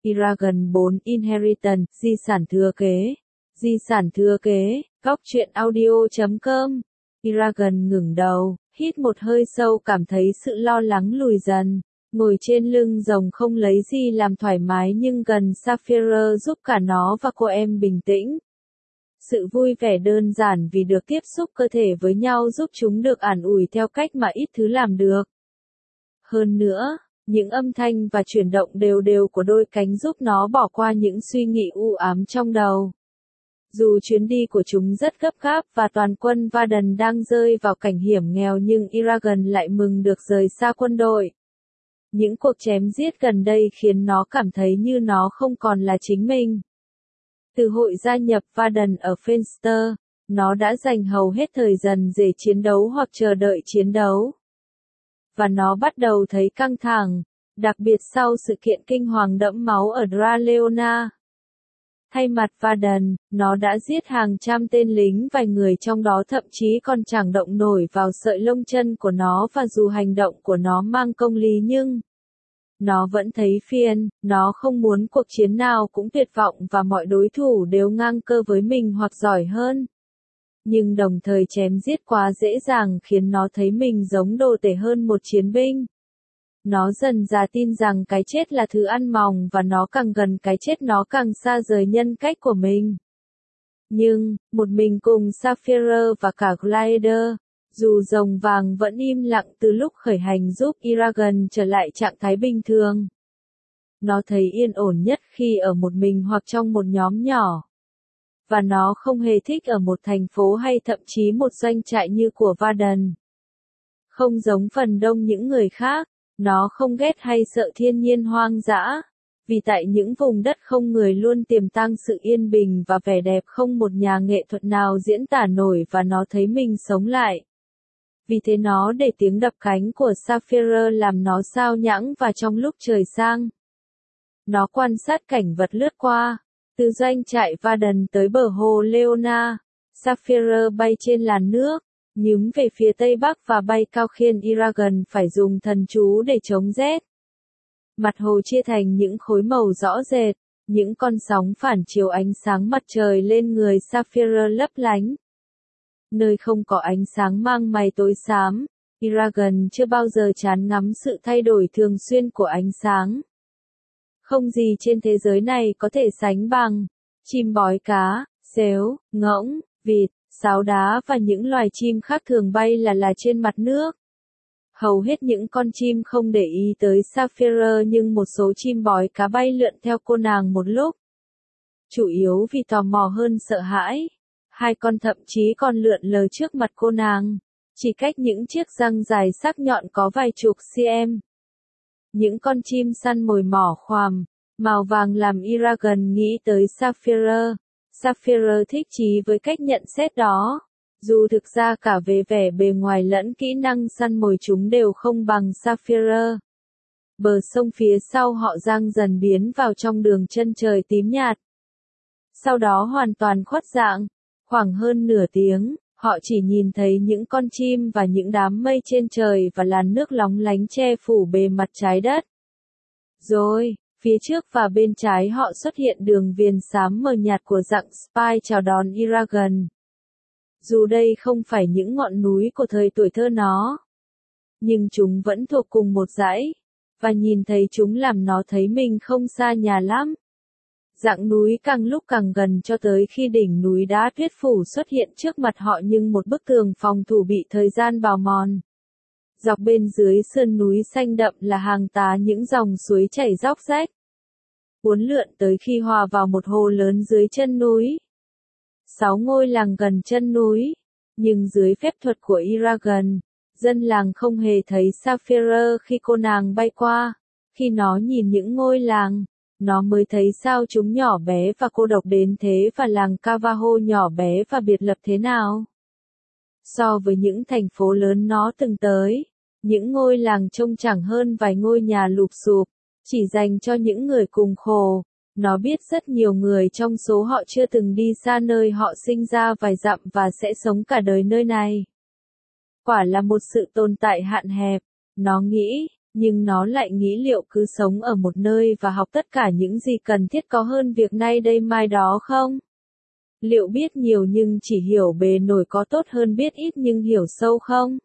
Eragon 4 Inheritance, di sản thừa kế. Di sản thừa kế, góc truyện audio.com. Eragon ngẩng đầu, hít một hơi sâu, cảm thấy sự lo lắng lùi dần. Ngồi trên lưng rồng không lấy gì làm thoải mái, nhưng gần Sapphire giúp cả nó và cô em bình tĩnh. Sự vui vẻ đơn giản vì được tiếp xúc cơ thể với nhau giúp chúng được an ủi theo cách mà ít thứ làm được. Hơn nữa, những âm thanh và chuyển động đều đều của đôi cánh giúp nó bỏ qua những suy nghĩ u ám trong đầu. Dù chuyến đi của chúng rất gấp gáp và toàn quân Varden đang rơi vào cảnh hiểm nghèo, nhưng Eragon lại mừng được rời xa quân đội. Những cuộc chém giết gần đây khiến nó cảm thấy như nó không còn là chính mình. Từ hội gia nhập Varden ở Fenster, nó đã dành hầu hết thời gian để chiến đấu hoặc chờ đợi chiến đấu. Và nó bắt đầu thấy căng thẳng, đặc biệt sau sự kiện kinh hoàng đẫm máu ở Draleona. Thay mặt Varden, nó đã giết hàng trăm tên lính, vài người trong đó thậm chí còn chẳng động nổi vào sợi lông chân của nó, và dù hành động của nó mang công lý nhưng nó vẫn thấy phiền. Nó không muốn cuộc chiến nào cũng tuyệt vọng và mọi đối thủ đều ngang cơ với mình hoặc giỏi hơn. Nhưng đồng thời chém giết quá dễ dàng khiến nó thấy mình giống đồ tể hơn một chiến binh. Nó dần dà tin rằng cái chết là thứ ăn mòn, và nó càng gần cái chết nó càng xa rời nhân cách của mình. Nhưng, một mình cùng Sapphire và cả Glider, dù rồng vàng vẫn im lặng từ lúc khởi hành, giúp Eragon trở lại trạng thái bình thường. Nó thấy yên ổn nhất khi ở một mình hoặc trong một nhóm nhỏ. Và nó không hề thích ở một thành phố hay thậm chí một doanh trại như của Varden. Không giống phần đông những người khác, nó không ghét hay sợ thiên nhiên hoang dã, vì tại những vùng đất không người luôn tiềm tàng sự yên bình và vẻ đẹp không một nhà nghệ thuật nào diễn tả nổi, và nó thấy mình sống lại. Vì thế nó để tiếng đập cánh của Sapphire làm nó sao nhãng, và trong lúc trời sang, nó quan sát cảnh vật lướt qua. Từ doanh trại Varden tới bờ hồ Leona, Sapphire bay trên làn nước, nhướng về phía tây bắc và bay cao, khiến Eragon phải dùng thần chú để chống rét. Mặt hồ chia thành những khối màu rõ rệt, những con sóng phản chiếu ánh sáng mặt trời lên người Sapphire lấp lánh. Nơi không có ánh sáng mang mây tối xám, Eragon chưa bao giờ chán ngắm sự thay đổi thường xuyên của ánh sáng. Không gì trên thế giới này có thể sánh bằng. Chim bói cá, sếu, ngỗng, vịt, sáo đá và những loài chim khác thường bay là trên mặt nước. Hầu hết những con chim không để ý tới Sapphire, nhưng một số chim bói cá bay lượn theo cô nàng một lúc. Chủ yếu vì tò mò hơn sợ hãi. Hai con thậm chí còn lượn lờ trước mặt cô nàng, chỉ cách những chiếc răng dài sắc nhọn có vài chục cm. Những con chim săn mồi mỏ khoằm, màu vàng làm Eragon nghĩ tới Sapphire. Sapphire thích chí với cách nhận xét đó. Dù thực ra cả về vẻ bề ngoài lẫn kỹ năng săn mồi chúng đều không bằng Sapphire. Bờ sông phía sau họ giang dần biến vào trong đường chân trời tím nhạt. Sau đó hoàn toàn khuất dạng. Khoảng hơn nửa tiếng, họ chỉ nhìn thấy những con chim và những đám mây trên trời và làn nước lóng lánh che phủ bề mặt trái đất. Rồi, phía trước và bên trái họ xuất hiện đường viền xám mờ nhạt của dạng Spy chào đón Eragon. Dù đây không phải những ngọn núi của thời tuổi thơ nó, nhưng chúng vẫn thuộc cùng một dãy, và nhìn thấy chúng làm nó thấy mình không xa nhà lắm. Dạng núi càng lúc càng gần cho tới khi đỉnh núi đá tuyết phủ xuất hiện trước mặt họ, nhưng một bức tường phòng thủ bị thời gian bào mòn. Dọc bên dưới sườn núi xanh đậm là hàng tá những dòng suối chảy róc rách, uốn lượn tới khi hòa vào một hồ lớn dưới chân núi. 6 ngôi làng gần chân núi, nhưng dưới phép thuật của Eragon, dân làng không hề thấy Sapphire khi cô nàng bay qua. Khi nó nhìn những ngôi làng, nó mới thấy sao chúng nhỏ bé và cô độc đến thế, và làng Cavaho nhỏ bé và biệt lập thế nào. So với những thành phố lớn nó từng tới, những ngôi làng trông chẳng hơn vài ngôi nhà lụp xụp, chỉ dành cho những người cùng khổ. Nó biết rất nhiều người trong số họ chưa từng đi xa nơi họ sinh ra vài dặm và sẽ sống cả đời nơi này. Quả là một sự tồn tại hạn hẹp, nó nghĩ, nhưng nó lại nghĩ liệu cứ sống ở một nơi và học tất cả những gì cần thiết có hơn việc nay đây mai đó không? Liệu biết nhiều nhưng chỉ hiểu bề nổi có tốt hơn biết ít nhưng hiểu sâu không?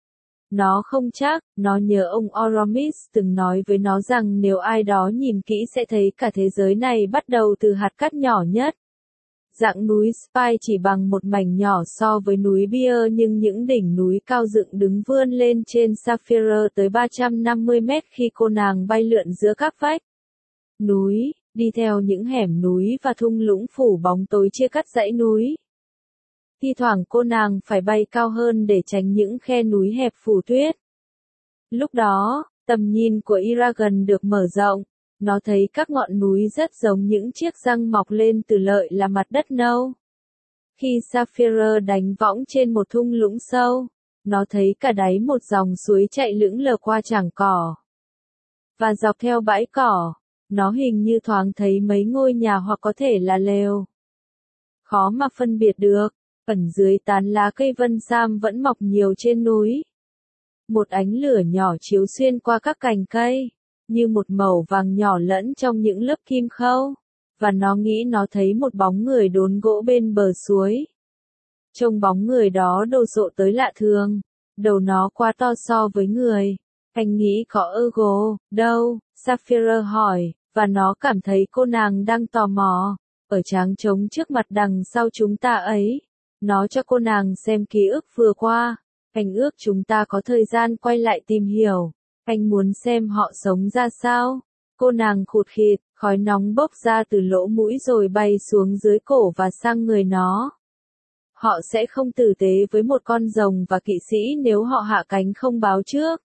Nó không chắc, nó nhớ ông Oromis từng nói với nó rằng nếu ai đó nhìn kỹ sẽ thấy cả thế giới này bắt đầu từ hạt cát nhỏ nhất. Dãy núi Spy chỉ bằng một mảnh nhỏ so với núi Bear nhưng những đỉnh núi cao dựng đứng vươn lên trên Sapphire tới 350 mét khi cô nàng bay lượn giữa các vách núi, đi theo những hẻm núi và thung lũng phủ bóng tối chia cắt dãy núi. Thi thoảng cô nàng phải bay cao hơn để tránh những khe núi hẹp phủ tuyết. Lúc đó, tầm nhìn của Eragon được mở rộng. Nó thấy các ngọn núi rất giống những chiếc răng mọc lên từ lợi là mặt đất nâu. Khi Sapphire đánh võng trên một thung lũng sâu, nó thấy cả đáy một dòng suối chạy lững lờ qua trảng cỏ. Và dọc theo bãi cỏ, nó hình như thoáng thấy mấy ngôi nhà hoặc có thể là lều. Khó mà phân biệt được, ẩn dưới tán lá cây vân sam vẫn mọc nhiều trên núi. Một ánh lửa nhỏ chiếu xuyên qua các cành cây, như một mẩu vàng nhỏ lẫn trong những lớp kim khâu, và nó nghĩ nó thấy một bóng người đốn gỗ bên bờ suối. Trông bóng người đó đồ sộ tới lạ thường, đầu nó quá to so với người. Anh nghĩ có Ergo, đâu? Sapphire hỏi, và nó cảm thấy cô nàng đang tò mò. Ở tráng trống trước mặt đằng sau chúng ta ấy. Nó cho cô nàng xem ký ức vừa qua. Anh ước chúng ta có thời gian quay lại tìm hiểu. Anh muốn xem họ sống ra sao. Cô nàng khụt khịt, khói nóng bốc ra từ lỗ mũi rồi bay xuống dưới cổ và sang người nó. Họ sẽ không tử tế với một con rồng và kỵ sĩ nếu họ hạ cánh không báo trước.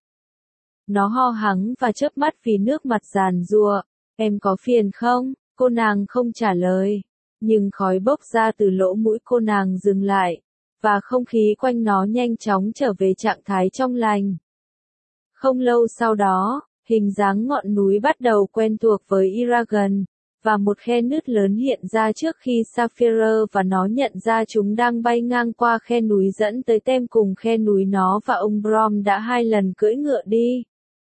Nó ho hắng và chớp mắt vì nước mặt giàn giụa. Em có phiền không? Cô nàng không trả lời. Nhưng khói bốc ra từ lỗ mũi cô nàng dừng lại. Và không khí quanh nó nhanh chóng trở về trạng thái trong lành. Không lâu sau đó, hình dáng ngọn núi bắt đầu quen thuộc với Eragon, và một khe nứt lớn hiện ra trước khi Sapphire và nó nhận ra chúng đang bay ngang qua khe núi dẫn tới tem cùng khe núi nó và ông Brom đã 2 lần cưỡi ngựa đi.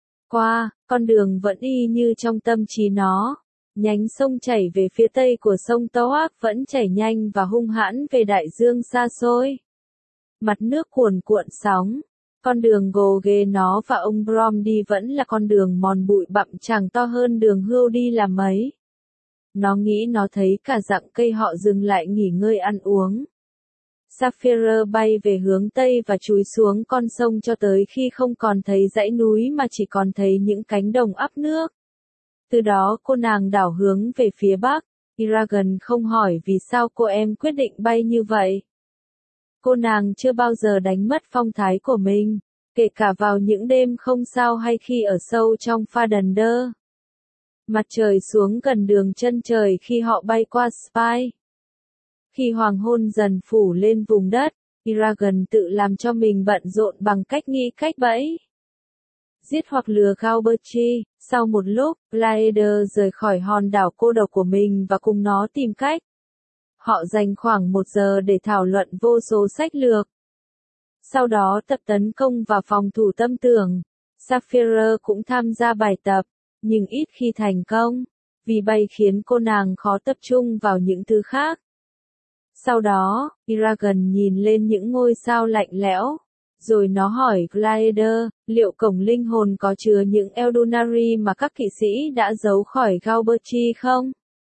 Qua, con đường vẫn y như trong tâm trí nó. Nhánh sông chảy về phía tây của sông Toak vẫn chảy nhanh và hung hãn về đại dương xa xôi. Mặt nước cuồn cuộn sóng. Con đường gồ ghề nó và ông Brom đi vẫn là con đường mòn bụi bặm chẳng to hơn đường hươu đi là mấy. Nó nghĩ nó thấy cả dặng cây họ dừng lại nghỉ ngơi ăn uống. Sapphire bay về hướng tây và chúi xuống con sông cho tới khi không còn thấy dãy núi mà chỉ còn thấy những cánh đồng ắp nước. Từ đó cô nàng đảo hướng về phía bắc. Eragon không hỏi vì sao cô em quyết định bay như vậy. Cô nàng chưa bao giờ đánh mất phong thái của mình, kể cả vào những đêm không sao hay khi ở sâu trong Fardander. Mặt trời xuống gần đường chân trời khi họ bay qua Spy. Khi hoàng hôn dần phủ lên vùng đất, Eragon tự làm cho mình bận rộn bằng cách nghĩ cách bẫy. Giết hoặc lừa Galberchi. Sau một lúc, Blaeder rời khỏi hòn đảo cô độc của mình và cùng nó tìm cách. Họ dành khoảng 1 giờ để thảo luận vô số sách lược. Sau đó tập tấn công và phòng thủ tâm tưởng. Sapphire cũng tham gia bài tập, nhưng ít khi thành công, vì bay khiến cô nàng khó tập trung vào những thứ khác. Sau đó, Eragon nhìn lên những ngôi sao lạnh lẽo, rồi nó hỏi Blaeder, liệu cổng linh hồn có chứa những Eldunari mà các kỵ sĩ đã giấu khỏi Galberchi không?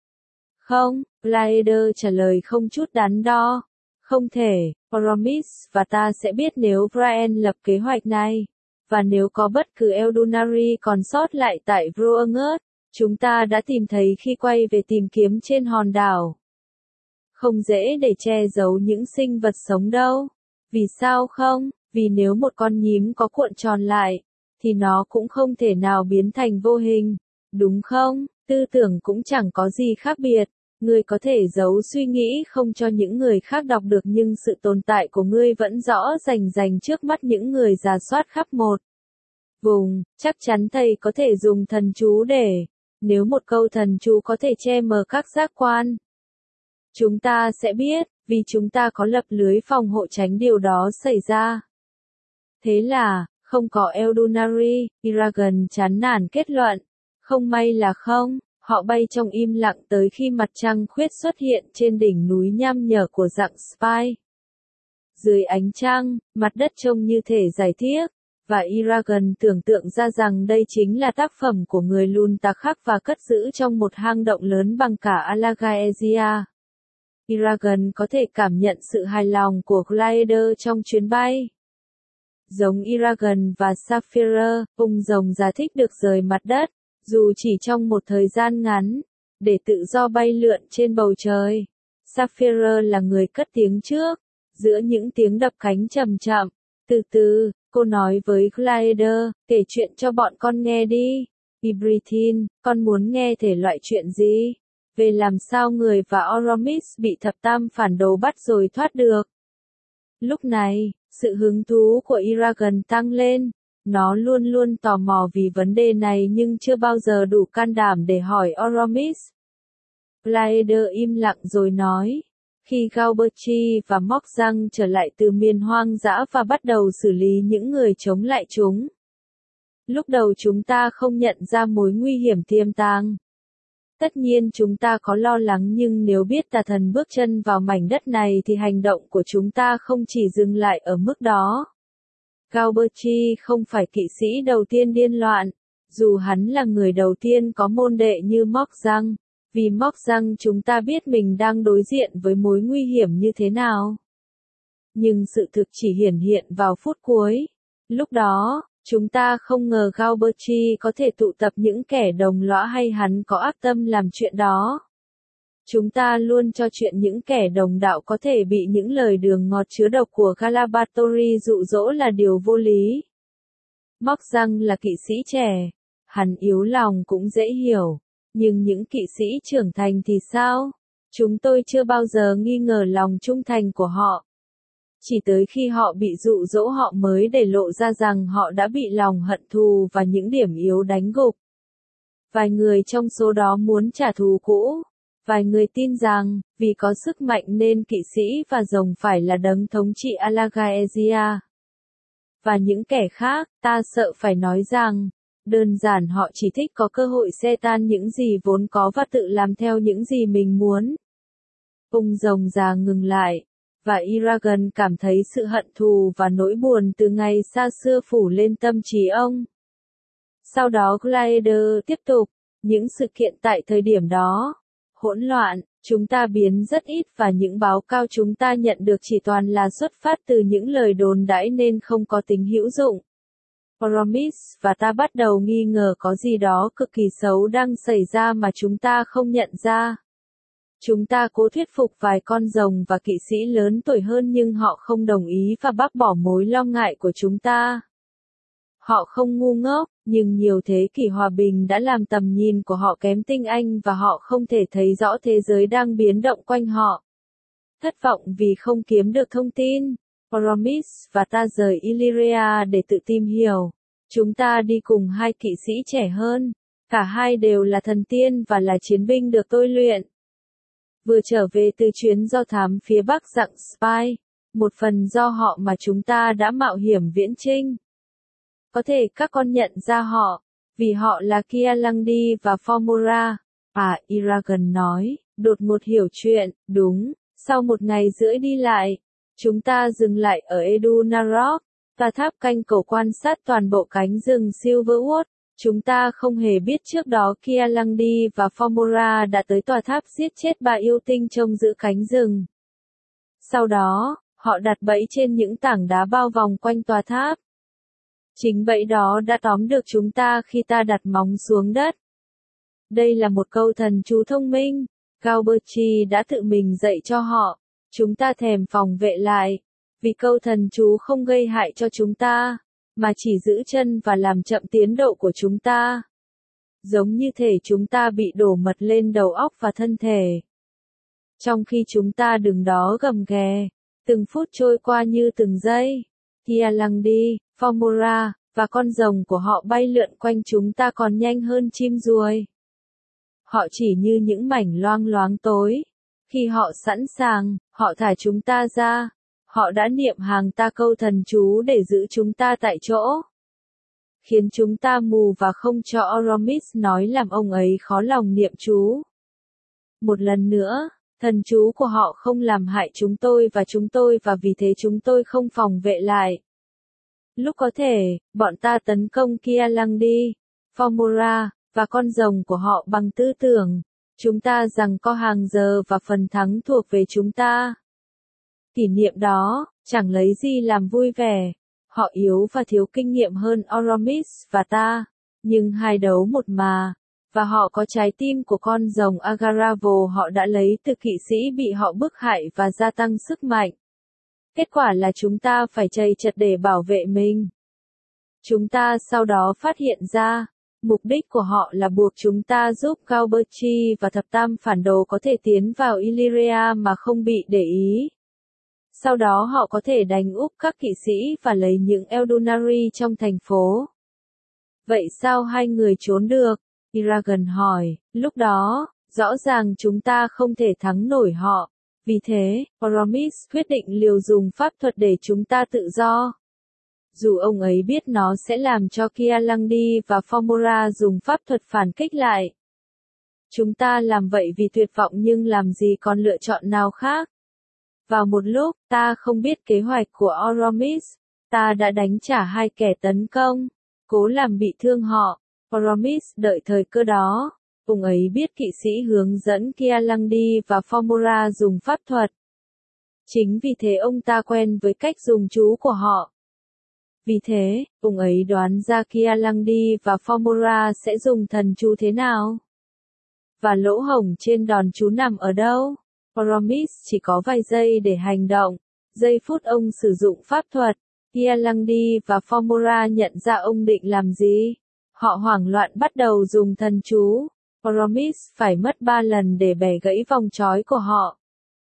Không, Blaeder trả lời không chút đắn đo. Không thể, Oromis và ta sẽ biết nếu Brian lập kế hoạch này. Và nếu có bất cứ Eldunari còn sót lại tại Vroangert, chúng ta đã tìm thấy khi quay về tìm kiếm trên hòn đảo. Không dễ để che giấu những sinh vật sống đâu. Vì sao không? Vì nếu một con nhím có cuộn tròn lại, thì nó cũng không thể nào biến thành vô hình, đúng không? Tư tưởng cũng chẳng có gì khác biệt. Ngươi có thể giấu suy nghĩ không cho những người khác đọc được nhưng sự tồn tại của ngươi vẫn rõ rành trước mắt những người rà soát khắp một vùng. Chắc chắn thầy có thể dùng thần chú để, nếu một câu thần chú có thể che mờ các giác quan. Chúng ta sẽ biết, vì chúng ta có lập lưới phòng hộ tránh điều đó xảy ra. Thế là, Không có Eldunari, Eragon chán nản kết luận. Không may là không, họ bay trong im lặng tới khi mặt trăng khuyết xuất hiện trên đỉnh núi nham nhở của dạng Spy. Dưới ánh trăng, mặt đất trông như thể giải thiết, và Eragon tưởng tượng ra rằng đây chính là tác phẩm của người lùn tà khắc và cất giữ trong một hang động lớn bằng cả Alagaezia. Eragon có thể cảm nhận sự hài lòng của Glider trong chuyến bay. Giống Eragon và Sapphire, ung rồng già thích được rời mặt đất, dù chỉ trong một thời gian ngắn, để tự do bay lượn trên bầu trời. Sapphire là người cất tiếng trước, giữa những tiếng đập cánh chậm chậm. Từ từ, cô nói với Glider, kể chuyện cho bọn con nghe đi. Ibrithyn, con muốn nghe thể loại chuyện gì? Về làm sao người và Oromis bị thập tam phản đồ bắt rồi thoát được. Lúc này, sự hứng thú của Eragon tăng lên. Nó luôn luôn tò mò vì vấn đề này nhưng chưa bao giờ đủ can đảm để hỏi Oromis. Glider im lặng rồi nói. Khi Galberchi và Moxang trở lại từ miền hoang dã và bắt đầu xử lý những người chống lại chúng. Lúc đầu chúng ta không nhận ra mối nguy hiểm tiềm tàng. Tất nhiên chúng ta có lo lắng nhưng nếu biết tà thần bước chân vào mảnh đất này thì hành động của chúng ta không chỉ dừng lại ở mức đó. Galberchi không phải kỵ sĩ đầu tiên điên loạn, dù hắn là người đầu tiên có môn đệ như Moxang, vì Moxang chúng ta biết mình đang đối diện với mối nguy hiểm như thế nào. Nhưng sự thực chỉ hiển hiện vào phút cuối. Lúc đó, chúng ta không ngờ Galberchi có thể tụ tập những kẻ đồng lõa hay hắn có ác tâm làm chuyện đó. Chúng ta luôn cho chuyện những kẻ đồng đạo có thể bị những lời đường ngọt chứa độc của Galabatori dụ dỗ là điều vô lý. Moxang là kỵ sĩ trẻ. Hắn yếu lòng cũng dễ hiểu. Nhưng những kỵ sĩ trưởng thành thì sao? Chúng tôi chưa bao giờ nghi ngờ lòng trung thành của họ. Chỉ tới khi họ bị dụ dỗ họ mới để lộ ra rằng họ đã bị lòng hận thù và những điểm yếu đánh gục. Vài người trong số đó muốn trả thù cũ. Vài người tin rằng, vì có sức mạnh nên kỵ sĩ và rồng phải là đấng thống trị Alagaezia. Và những kẻ khác, ta sợ phải nói rằng, đơn giản họ chỉ thích có cơ hội xê tan những gì vốn có và tự làm theo những gì mình muốn. Ung rồng già ngừng lại, và Eragon cảm thấy sự hận thù và nỗi buồn từ ngày xa xưa phủ lên tâm trí ông. Sau đó Glider tiếp tục, những sự kiện tại thời điểm đó. Hỗn loạn, chúng ta biến rất ít và những báo cáo chúng ta nhận được chỉ toàn là xuất phát từ những lời đồn đãi nên không có tính hữu dụng. Oromis và ta bắt đầu nghi ngờ có gì đó cực kỳ xấu đang xảy ra mà chúng ta không nhận ra. Chúng ta cố thuyết phục vài con rồng và kỵ sĩ lớn tuổi hơn nhưng họ không đồng ý và bác bỏ mối lo ngại của chúng ta. Họ không ngu ngốc, nhưng nhiều thế kỷ hòa bình đã làm tầm nhìn của họ kém tinh anh và họ không thể thấy rõ thế giới đang biến động quanh họ. Thất vọng vì không kiếm được thông tin, Oromis và ta rời Illyria để tự tìm hiểu. Chúng ta đi cùng hai kỵ sĩ trẻ hơn. Cả hai đều là thần tiên và là chiến binh được tôi luyện. Vừa trở về từ chuyến do thám phía bắc dạng Spy, một phần do họ mà chúng ta đã mạo hiểm viễn chinh. Có thể các con nhận ra họ, vì họ là Kialandi và Formora. Eragon nói, đột ngột hiểu chuyện, đúng, sau một ngày rưỡi đi lại, chúng ta dừng lại ở Edunarok, tòa tháp canh cầu quan sát toàn bộ cánh rừng Silverwood. Chúng ta không hề biết trước đó Kialandi và Formora đã tới tòa tháp giết chết bà yêu tinh trông giữ cánh rừng. Sau đó, họ đặt bẫy trên những tảng đá bao vòng quanh tòa tháp. Chính bẫy đó đã tóm được chúng ta khi ta đặt móng xuống đất. Đây là một câu thần chú thông minh. Galberchi đã tự mình dạy cho họ. Chúng ta thèm phòng vệ lại. Vì câu thần chú không gây hại cho chúng ta, mà chỉ giữ chân và làm chậm tiến độ của chúng ta. Giống như thể chúng ta bị đổ mật lên đầu óc và thân thể. Trong khi chúng ta đứng đó gầm ghè, từng phút trôi qua như từng giây. Kialandi, Formora, và con rồng của họ bay lượn quanh chúng ta còn nhanh hơn chim ruồi. Họ chỉ như những mảnh loang loáng tối. Khi họ sẵn sàng, họ thả chúng ta ra. Họ đã niệm hàng ta câu thần chú để giữ chúng ta tại chỗ. khiến chúng ta mù và không cho Oromis nói làm ông ấy khó lòng niệm chú. Một lần nữa, thần chú của họ không làm hại chúng tôi và vì thế chúng tôi không phòng vệ lại. Lúc có thể, bọn ta tấn công Kia Lăng đi, Fomora, và con rồng của họ bằng tư tưởng. Chúng ta rằng có hàng giờ và phần thắng thuộc về chúng ta. Kỷ niệm đó, chẳng lấy gì làm vui vẻ. Họ yếu và thiếu kinh nghiệm hơn Oromis và ta, nhưng hai đấu một mà. Và họ có trái tim của con rồng Agaravo họ đã lấy từ kỵ sĩ bị họ bức hại và gia tăng sức mạnh. Kết quả là chúng ta phải chầy chật để bảo vệ mình. Chúng ta sau đó phát hiện ra, mục đích của họ là buộc chúng ta giúp Galberchi và thập tam phản đồ có thể tiến vào Illyria mà không bị để ý. Sau đó họ có thể đánh úp các kỵ sĩ và lấy những Eldunari trong thành phố. Vậy sao hai người trốn được? Eragon hỏi, lúc đó, rõ ràng chúng ta không thể thắng nổi họ. Vì thế, Oromis quyết định liều dùng pháp thuật để chúng ta tự do. Dù ông ấy biết nó sẽ làm cho Kia Lăng và Fomora dùng pháp thuật phản kích lại. Chúng ta làm vậy vì tuyệt vọng nhưng làm gì còn lựa chọn nào khác. Vào một lúc, ta không biết kế hoạch của Oromis, ta đã đánh trả hai kẻ tấn công, cố làm bị thương họ. Oromis đợi thời cơ đó. Ông ấy biết kỵ sĩ hướng dẫn Kia Lăng và Fomora dùng pháp thuật. Chính vì thế ông ta quen với cách dùng chú của họ. Vì thế, ông ấy đoán ra Kia Lăng và Fomora sẽ dùng thần chú thế nào. Và lỗ hổng trên đòn chú nằm ở đâu? Oromis chỉ có vài giây để hành động. Giây phút ông sử dụng pháp thuật, Kia Lăng và Fomora nhận ra ông định làm gì. Họ hoảng loạn bắt đầu dùng thần chú. Oromis phải mất 3 lần để bẻ gãy vòng trói của họ.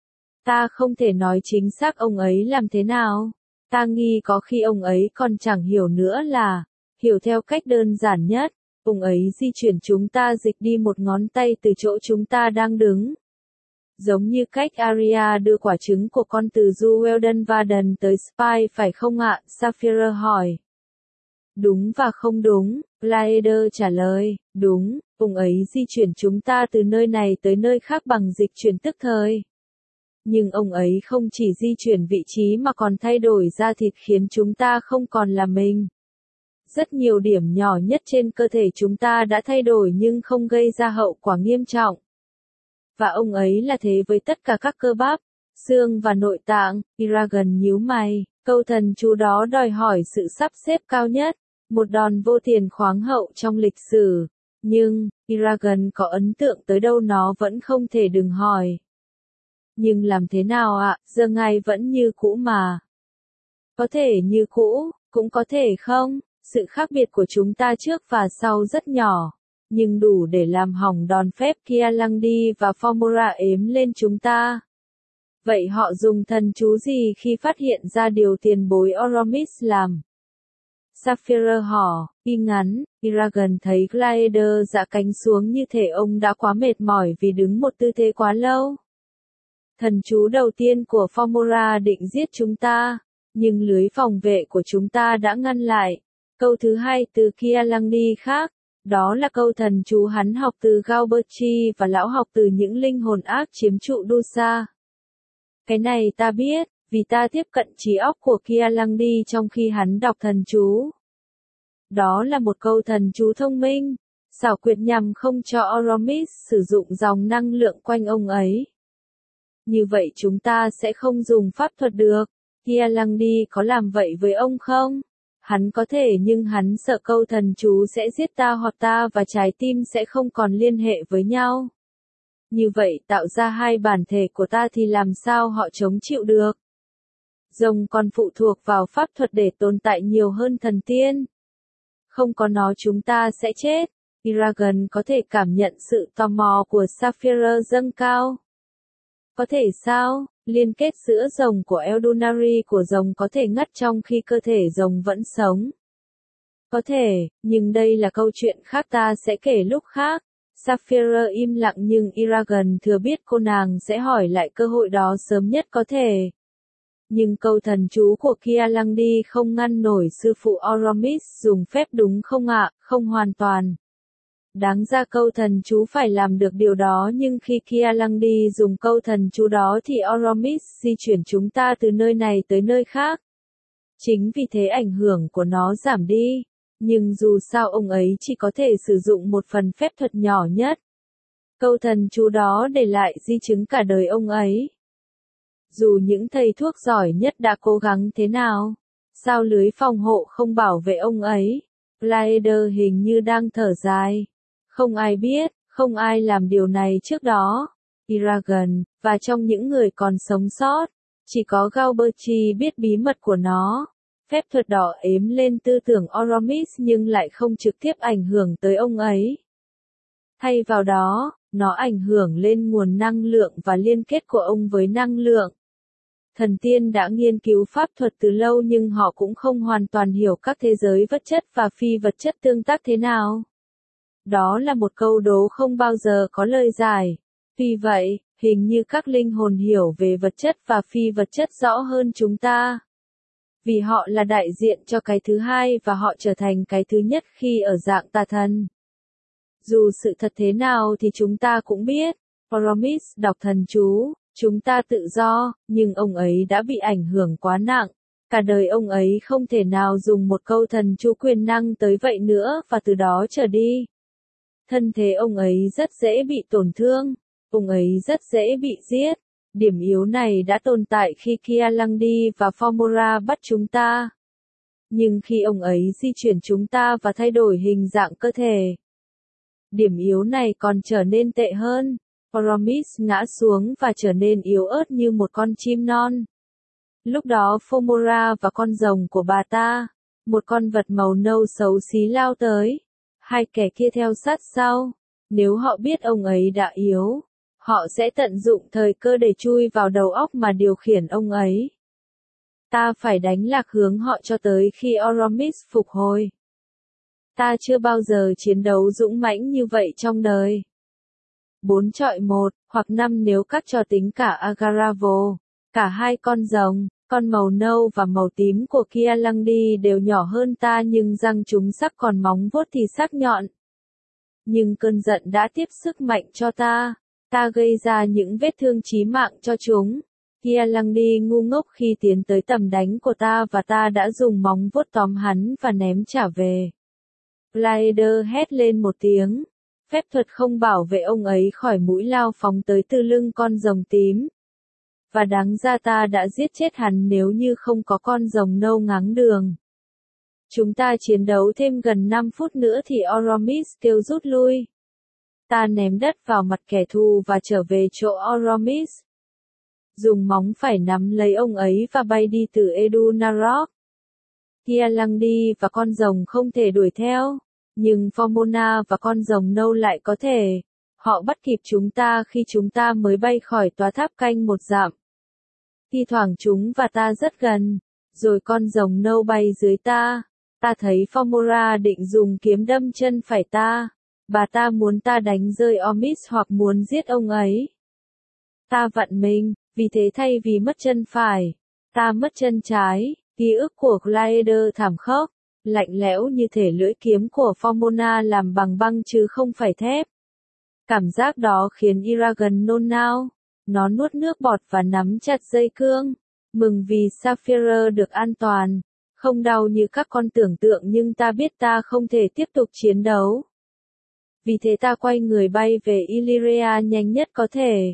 Ta không thể nói chính xác ông ấy làm thế nào. Ta nghi có khi ông ấy còn chẳng hiểu nữa là, hiểu theo cách đơn giản nhất, ông ấy di chuyển chúng ta dịch đi một ngón tay từ chỗ chúng ta đang đứng. Giống như cách Arya đưa quả trứng của con từ Juelden Varden tới Spy phải không ạ? Sapphire hỏi. Đúng và không đúng, Blaeder trả lời, đúng, ông ấy di chuyển chúng ta từ nơi này tới nơi khác bằng dịch chuyển tức thời. Nhưng ông ấy không chỉ di chuyển vị trí mà còn thay đổi da thịt khiến chúng ta không còn là mình. Rất nhiều điểm nhỏ nhất trên cơ thể chúng ta đã thay đổi nhưng không gây ra hậu quả nghiêm trọng. Và ông ấy là thế với tất cả các cơ bắp, xương và nội tạng. Eragon nhíu mày, câu thần chú đó đòi hỏi sự sắp xếp cao nhất, một đòn vô tiền khoáng hậu trong lịch sử. Nhưng, Eragon có ấn tượng tới đâu nó vẫn không thể đừng hỏi. Nhưng làm thế nào ạ, giờ ngài vẫn như cũ mà. Có thể như cũ, cũng có thể không, sự khác biệt của chúng ta trước và sau rất nhỏ. Nhưng đủ để làm hỏng đòn phép Kia Lăng và Fomora ếm lên chúng ta. Vậy họ dùng thần chú gì khi phát hiện ra điều tiền bối Oromis làm? Sapphire hỏi, y ngắn, Eragon thấy Glaeder giã cánh xuống như thể ông đã quá mệt mỏi vì đứng một tư thế quá lâu. Thần chú đầu tiên của Fomora định giết chúng ta, nhưng lưới phòng vệ của chúng ta đã ngăn lại. Câu thứ hai từ Kia Lăng khác, đó là câu thần chú hắn học từ Galberchi và lão học từ những linh hồn ác chiếm trụ Dusa. Cái này ta biết, vì ta tiếp cận trí óc của Kia Lăng trong khi hắn đọc thần chú. Đó là một câu thần chú thông minh, xảo quyệt nhằm không cho Oromis sử dụng dòng năng lượng quanh ông ấy. Như vậy chúng ta sẽ không dùng pháp thuật được. Kia Lăng có làm vậy với ông không? Hắn có thể nhưng hắn sợ câu thần chú sẽ giết ta hoặc ta và trái tim sẽ không còn liên hệ với nhau. Như vậy tạo ra hai bản thể của ta thì làm sao họ chống chịu được? Rồng còn phụ thuộc vào pháp thuật để tồn tại nhiều hơn thần tiên. Không có nó chúng ta sẽ chết. Eragon có thể cảm nhận sự tò mò của Sapphire dâng cao. Có thể sao? Liên kết giữa rồng của Eldunari của rồng có thể ngất trong khi cơ thể rồng vẫn sống. Có thể, nhưng đây là câu chuyện khác ta sẽ kể lúc khác. Sapphire im lặng nhưng Eragon thừa biết cô nàng sẽ hỏi lại cơ hội đó sớm nhất có thể. Nhưng câu thần chú của Kia Lăng Đi không ngăn nổi sư phụ Oromis dùng phép đúng không ạ, không hoàn toàn. Đáng ra câu thần chú phải làm được điều đó nhưng khi Kia Lăng Đi dùng câu thần chú đó thì Oromis di chuyển chúng ta từ nơi này tới nơi khác. Chính vì thế ảnh hưởng của nó giảm đi. Nhưng dù sao ông ấy chỉ có thể sử dụng một phần phép thuật nhỏ nhất. Câu thần chú đó để lại di chứng cả đời ông ấy. Dù những thầy thuốc giỏi nhất đã cố gắng thế nào, sao lưới phòng hộ không bảo vệ ông ấy? Blaeder hình như đang thở dài. Không ai biết, không ai làm điều này trước đó. Eragon, và trong những người còn sống sót, chỉ có Galberti biết bí mật của nó. Phép thuật đỏ ếm lên tư tưởng Oromis nhưng lại không trực tiếp ảnh hưởng tới ông ấy. Thay vào đó, nó ảnh hưởng lên nguồn năng lượng và liên kết của ông với năng lượng. Thần tiên đã nghiên cứu pháp thuật từ lâu nhưng họ cũng không hoàn toàn hiểu các thế giới vật chất và phi vật chất tương tác thế nào. Đó là một câu đố không bao giờ có lời giải. Vì vậy, hình như các linh hồn hiểu về vật chất và phi vật chất rõ hơn chúng ta. Vì họ là đại diện cho cái thứ hai và họ trở thành cái thứ nhất khi ở dạng tà thần. Dù sự thật thế nào thì chúng ta cũng biết, Oromis đọc thần chú, chúng ta tự do, nhưng ông ấy đã bị ảnh hưởng quá nặng. Cả đời ông ấy không thể nào dùng một câu thần chú quyền năng tới vậy nữa và từ đó trở đi. Thân thể ông ấy rất dễ bị tổn thương, ông ấy rất dễ bị giết. Điểm yếu này đã tồn tại khi Kia Lăng Đi và Fomora bắt chúng ta. Nhưng khi ông ấy di chuyển chúng ta và thay đổi hình dạng cơ thể, điểm yếu này còn trở nên tệ hơn. Oromis ngã xuống và trở nên yếu ớt như một con chim non. Lúc đó Fomora và con rồng của bà ta, một con vật màu nâu xấu xí lao tới. Hai kẻ kia theo sát sau. Nếu họ biết ông ấy đã yếu, họ sẽ tận dụng thời cơ để chui vào đầu óc mà điều khiển ông ấy. Ta phải đánh lạc hướng họ cho tới khi Oromis phục hồi. Ta chưa bao giờ chiến đấu dũng mãnh như vậy trong đời. 4 chọi 1, hoặc 5 nếu các trò tính cả Agaravo. Cả hai con rồng, con màu nâu và màu tím của Kia Lăng Đi đều nhỏ hơn ta nhưng răng chúng sắc còn móng vuốt thì sắc nhọn. Nhưng cơn giận đã tiếp sức mạnh cho ta. Ta gây ra những vết thương chí mạng cho chúng. Kia Lăng Đi ngu ngốc khi tiến tới tầm đánh của ta và ta đã dùng móng vuốt tóm hắn và ném trả về. Blaeder hét lên một tiếng. Phép thuật không bảo vệ ông ấy khỏi mũi lao phóng tới từ lưng con rồng tím. Và đáng ra ta đã giết chết hắn nếu như không có con rồng nâu ngáng đường. Chúng ta chiến đấu thêm gần 5 phút nữa thì Oromis kêu rút lui. Ta ném đất vào mặt kẻ thù và trở về chỗ Oromis. Dùng móng phải nắm lấy ông ấy và bay đi từ Edunarok. Kia Lăng Đi và con rồng không thể đuổi theo. Nhưng Formona và con rồng nâu lại có thể. Họ bắt kịp chúng ta khi chúng ta mới bay khỏi tòa tháp canh một dặm. Thi thoảng chúng và ta rất gần. Rồi con rồng nâu bay dưới ta. Ta thấy Fomora định dùng kiếm đâm chân phải ta. Bà ta muốn ta đánh rơi Omis hoặc muốn giết ông ấy. Ta vặn mình, vì thế thay vì mất chân phải, ta mất chân trái. Ký ức của Blaeder thảm khốc, lạnh lẽo như thể lưỡi kiếm của Formona làm bằng băng chứ không phải thép. Cảm giác đó khiến Eragon nôn nao. Nó nuốt nước bọt và nắm chặt dây cương. Mừng vì Sapphire được an toàn. Không đau như các con tưởng tượng nhưng ta biết ta không thể tiếp tục chiến đấu. Vì thế ta quay người bay về Illyria nhanh nhất có thể.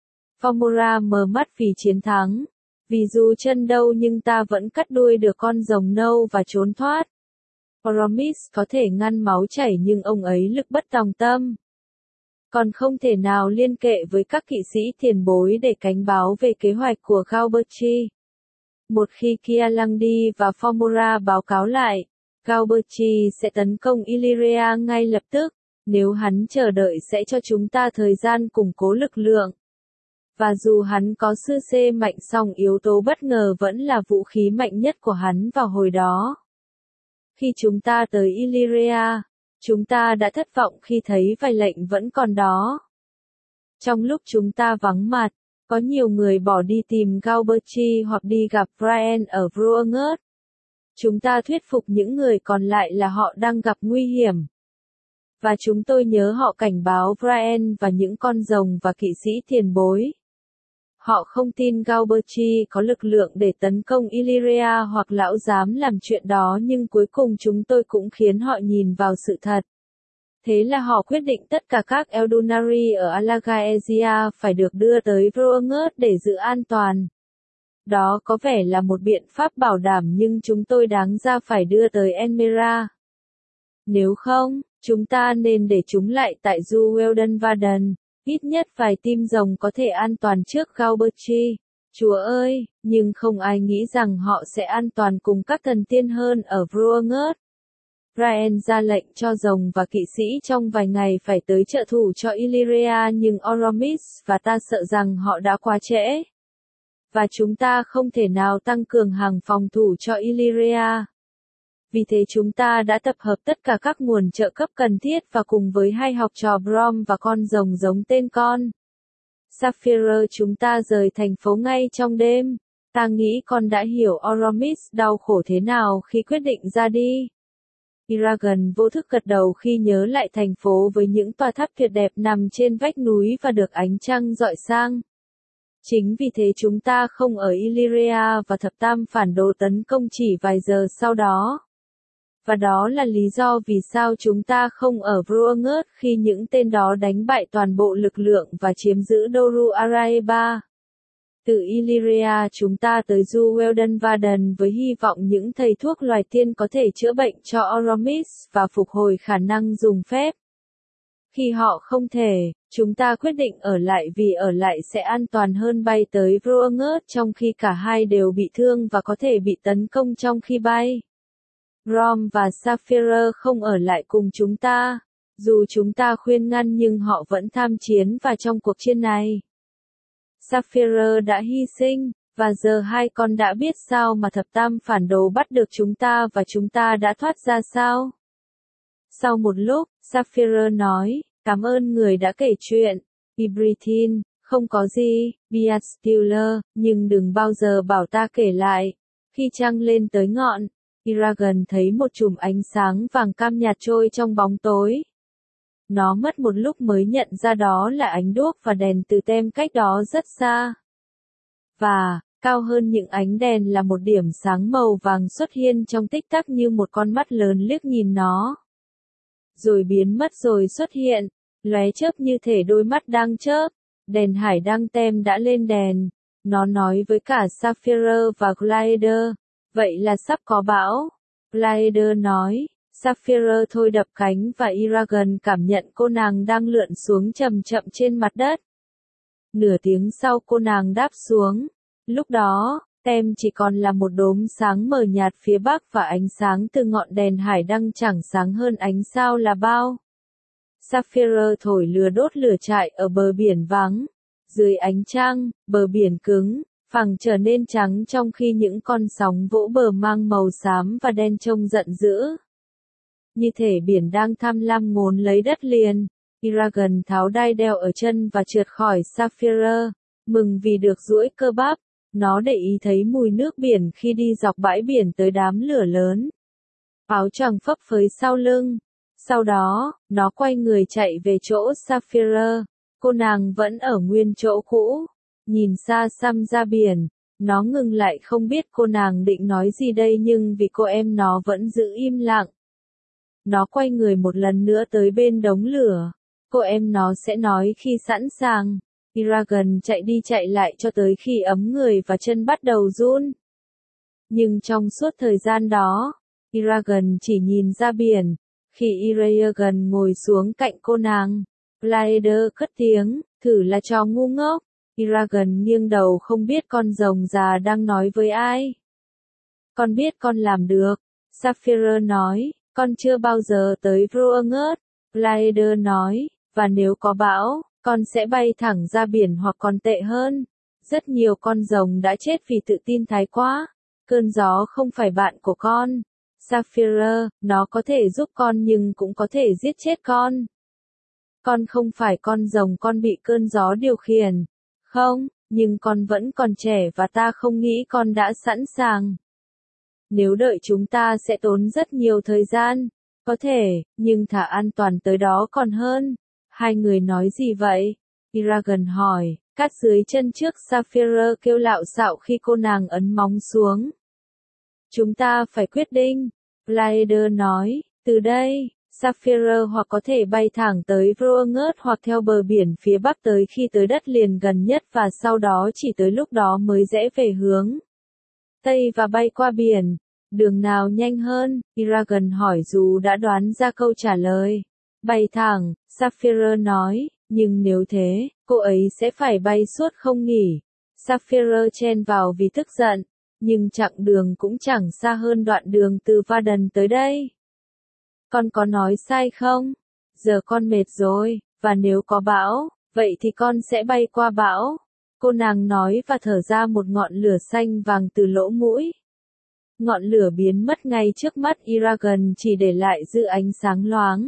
Fomora mở mắt vì chiến thắng. Vì dù chân đâu nhưng ta vẫn cắt đuôi được con rồng nâu và trốn thoát. Oromis có thể ngăn máu chảy nhưng ông ấy lực bất tòng tâm. Còn không thể nào liên kệ với các kỵ sĩ tiền bối để cảnh báo về kế hoạch của Galberti. Một khi Kia Lăng Đi và Fomora báo cáo lại, Galberti sẽ tấn công Illyria ngay lập tức. Nếu hắn chờ đợi sẽ cho chúng ta thời gian củng cố lực lượng. Và dù hắn có sư C mạnh song yếu tố bất ngờ vẫn là vũ khí mạnh nhất của hắn vào hồi đó. Khi chúng ta tới Illyria, chúng ta đã thất vọng khi thấy vài lệnh vẫn còn đó. Trong lúc chúng ta vắng mặt, Có nhiều người bỏ đi tìm Galberty hoặc đi gặp Brian ở Vroegert. Chúng ta thuyết phục những người còn lại là họ đang gặp nguy hiểm. Và chúng tôi nhớ họ cảnh báo Brian và những con rồng và kỵ sĩ tiền bối. Họ không tin Galberty có lực lượng để tấn công Illyria hoặc lão dám làm chuyện đó, nhưng cuối cùng chúng tôi cũng khiến họ nhìn vào sự thật. Thế là họ quyết định tất cả các Eldunari ở Alagaesia phải được đưa tới Vroegert để giữ an toàn. Đó có vẻ là một biện pháp bảo đảm, nhưng chúng tôi đáng ra phải đưa tới Enmera. Nếu không, chúng ta nên để chúng lại tại Du Weldenvaden, ít nhất vài tim rồng có thể an toàn trước Galberty. Chúa ơi, nhưng không ai nghĩ rằng họ sẽ an toàn cùng các thần tiên hơn ở Vroegert. Brian ra lệnh cho rồng và kỵ sĩ trong vài ngày phải tới trợ thủ cho Illyria, nhưng Oromis và ta sợ rằng họ đã quá trễ. Và chúng ta không thể nào tăng cường hàng phòng thủ cho Illyria. Vì thế chúng ta đã tập hợp tất cả các nguồn trợ cấp cần thiết và cùng với hai học trò Brom và con rồng giống tên con Sapphire, chúng ta rời thành phố ngay trong đêm. Ta nghĩ con đã hiểu Oromis đau khổ thế nào khi quyết định ra đi. Eragon vô thức gật đầu khi nhớ lại thành phố với những tòa tháp tuyệt đẹp nằm trên vách núi và được ánh trăng rọi sang. Chính vì thế chúng ta không ở Illyria và thập tam phản đồ tấn công chỉ vài giờ sau đó. Và đó là lý do vì sao chúng ta không ở Vroegert khi những tên đó đánh bại toàn bộ lực lượng và chiếm giữ Doru Araeba. Từ Illyria chúng ta tới Du Weldenvaden với hy vọng những thầy thuốc loài tiên có thể chữa bệnh cho Oromis và phục hồi khả năng dùng phép. Khi họ không thể, chúng ta quyết định ở lại vì ở lại sẽ an toàn hơn bay tới Vroegert trong khi cả hai đều bị thương và có thể bị tấn công trong khi bay. Brom và Sapphire không ở lại cùng chúng ta. Dù chúng ta khuyên ngăn nhưng họ vẫn tham chiến và trong cuộc chiến này. Sapphire đã hy sinh, và giờ hai con đã biết sao mà thập tam phản đồ bắt được chúng ta và chúng ta đã thoát ra sao. Sau một lúc, Sapphire nói, cảm ơn người đã kể chuyện. Ibrithyn, không có gì, Beastiller, nhưng đừng bao giờ bảo ta kể lại. Khi trăng lên tới ngọn, Eragon thấy một chùm ánh sáng vàng cam nhạt trôi trong bóng tối. Nó mất một lúc mới nhận ra đó là ánh đuốc và đèn từ tem cách đó rất xa. Và, cao hơn những ánh đèn là một điểm sáng màu vàng xuất hiện trong tích tắc như một con mắt lớn liếc nhìn nó. Rồi biến mất rồi xuất hiện, lóe chớp như thể đôi mắt đang chớp. Đèn hải đăng tem đã lên đèn. Nó nói với cả Sapphire và Glider. Vậy là sắp có bão. Glider nói. Sapphire thôi đập cánh và Eragon cảm nhận cô nàng đang lượn xuống chậm chậm trên mặt đất. Nửa tiếng sau cô nàng đáp xuống. Lúc đó, tem chỉ còn là một đốm sáng mờ nhạt phía bắc và ánh sáng từ ngọn đèn hải đăng chẳng sáng hơn ánh sao là bao. Sapphire thổi lửa đốt lửa trại ở bờ biển vắng. Dưới ánh trăng, bờ biển cứng, phẳng trở nên trắng trong khi những con sóng vỗ bờ mang màu xám và đen trông giận dữ. Như thể biển đang tham lam ngốn lấy đất liền. Eragon tháo đai đeo ở chân và trượt khỏi Sapphire, mừng vì được duỗi cơ bắp. Nó để ý thấy mùi nước biển khi đi dọc bãi biển tới đám lửa lớn. Áo choàng phấp phới sau lưng. Sau đó, nó quay người chạy về chỗ Sapphire. Cô nàng vẫn ở nguyên chỗ cũ. Nhìn xa xăm ra biển. Nó ngừng lại không biết cô nàng định nói gì đây, nhưng vì cô em nó vẫn giữ im lặng. Nó quay người một lần nữa tới bên đống lửa. Cô em nó sẽ nói khi sẵn sàng. Eragon chạy đi chạy lại cho tới khi ấm người và chân bắt đầu run. Nhưng trong suốt thời gian đó, Eragon chỉ nhìn ra biển. Khi Eragon ngồi xuống cạnh cô nàng, Glider cất tiếng, thử là trò ngu ngốc. Eragon nghiêng đầu không biết con rồng già đang nói với ai. Con biết con làm được, Sapphire nói, con chưa bao giờ tới Vroegert. Glider nói, và nếu có bão, con sẽ bay thẳng ra biển hoặc còn tệ hơn. Rất nhiều con rồng đã chết vì tự tin thái quá. Cơn gió không phải bạn của con. Sapphire, nó có thể giúp con nhưng cũng có thể giết chết con. Con không phải con rồng, con bị cơn gió điều khiển. Không, nhưng con vẫn còn trẻ và ta không nghĩ con đã sẵn sàng. Nếu đợi chúng ta sẽ tốn rất nhiều thời gian. Có thể, nhưng thà an toàn tới đó còn hơn. Hai người nói gì vậy? Eragon hỏi, cát dưới chân trước Sapphire kêu lạo xạo khi cô nàng ấn móng xuống. Chúng ta phải quyết định. Blaeder nói, từ đây, Sapphire hoặc có thể bay thẳng tới Vroength hoặc theo bờ biển phía bắc tới khi tới đất liền gần nhất và sau đó chỉ tới lúc đó mới rẽ về hướng Tây và bay qua biển. Đường nào nhanh hơn? Eragon hỏi dù đã đoán ra câu trả lời. Bay thẳng, Sapphire nói, nhưng nếu thế, cô ấy sẽ phải bay suốt không nghỉ. Sapphire chen vào vì tức giận, nhưng chặng đường cũng chẳng xa hơn đoạn đường từ Varden tới đây. Con có nói sai không? Giờ con mệt rồi, và nếu có bão, vậy thì con sẽ bay qua bão. Cô nàng nói và thở ra một ngọn lửa xanh vàng từ lỗ mũi. Ngọn lửa biến mất ngay trước mắt Eragon chỉ để lại dư ánh sáng loáng.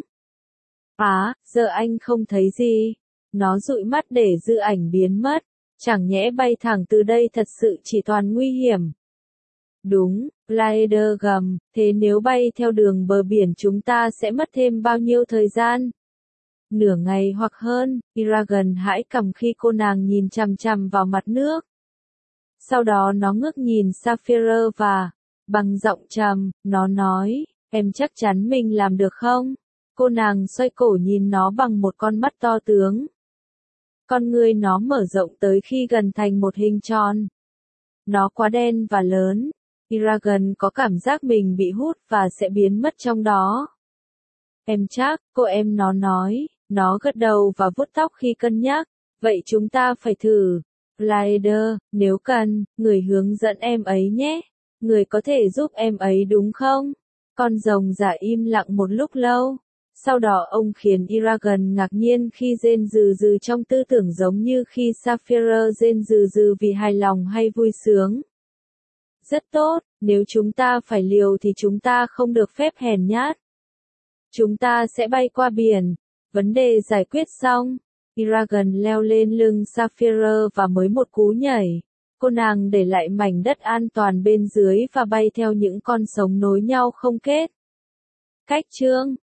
Giờ anh không thấy gì. Nó dụi mắt để dư ảnh biến mất. Chẳng nhẽ bay thẳng từ đây thật sự chỉ toàn nguy hiểm. Đúng, Blaeder gầm, thế nếu bay theo đường bờ biển chúng ta sẽ mất thêm bao nhiêu thời gian? Nửa ngày hoặc hơn. Eragon hãi cầm khi cô nàng nhìn chằm chằm vào mặt nước. Sau đó nó ngước nhìn Sapphire và, bằng giọng trầm, nó nói, em chắc chắn mình làm được không? Cô nàng xoay cổ nhìn nó bằng một con mắt to tướng. Con ngươi nó mở rộng tới khi gần thành một hình tròn. Nó quá đen và lớn. Eragon có cảm giác mình bị hút và sẽ biến mất trong đó. Em chắc, cô em nó nói, nó gật đầu và vuốt tóc khi cân nhắc. Vậy chúng ta phải thử. Blaeder, nếu cần, người hướng dẫn em ấy nhé. Người có thể giúp em ấy đúng không? Con rồng giả im lặng một lúc lâu. Sau đó ông khiến Eragon ngạc nhiên khi rên rừ rừ trong tư tưởng giống như khi Sapphire rên rừ rừ vì hài lòng hay vui sướng. Rất tốt, nếu chúng ta phải liều thì chúng ta không được phép hèn nhát. Chúng ta sẽ bay qua biển. Vấn đề giải quyết xong. Eragon leo lên lưng Sapphire và mới một cú nhảy. Cô nàng để lại mảnh đất an toàn bên dưới và bay theo những con sóng nối nhau không kết. Cách chương